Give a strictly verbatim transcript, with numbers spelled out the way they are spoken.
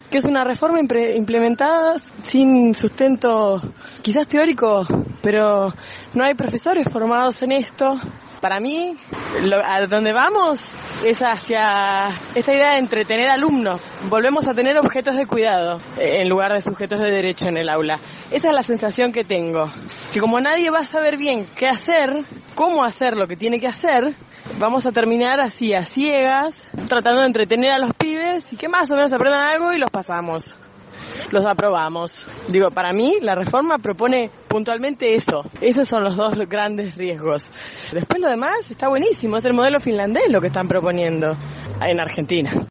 que es una reforma impre- implementada sin sustento, quizás teórico, pero no hay profesores formados en esto. Para mí, lo, a donde vamos es hacia esta idea de entretener alumnos. Volvemos a tener objetos de cuidado eh, en lugar de sujetos de derecho en el aula. Esa es la sensación que tengo. Que como nadie va a saber bien qué hacer, cómo hacer lo que tiene que hacer, vamos a terminar así, a ciegas, tratando de entretener a los pibes y que más o menos aprendan algo y los pasamos. Los aprobamos. Digo, para mí la reforma propone puntualmente eso. Esos son los dos grandes riesgos. Después lo demás está buenísimo, es el modelo finlandés lo que están proponiendo en Argentina.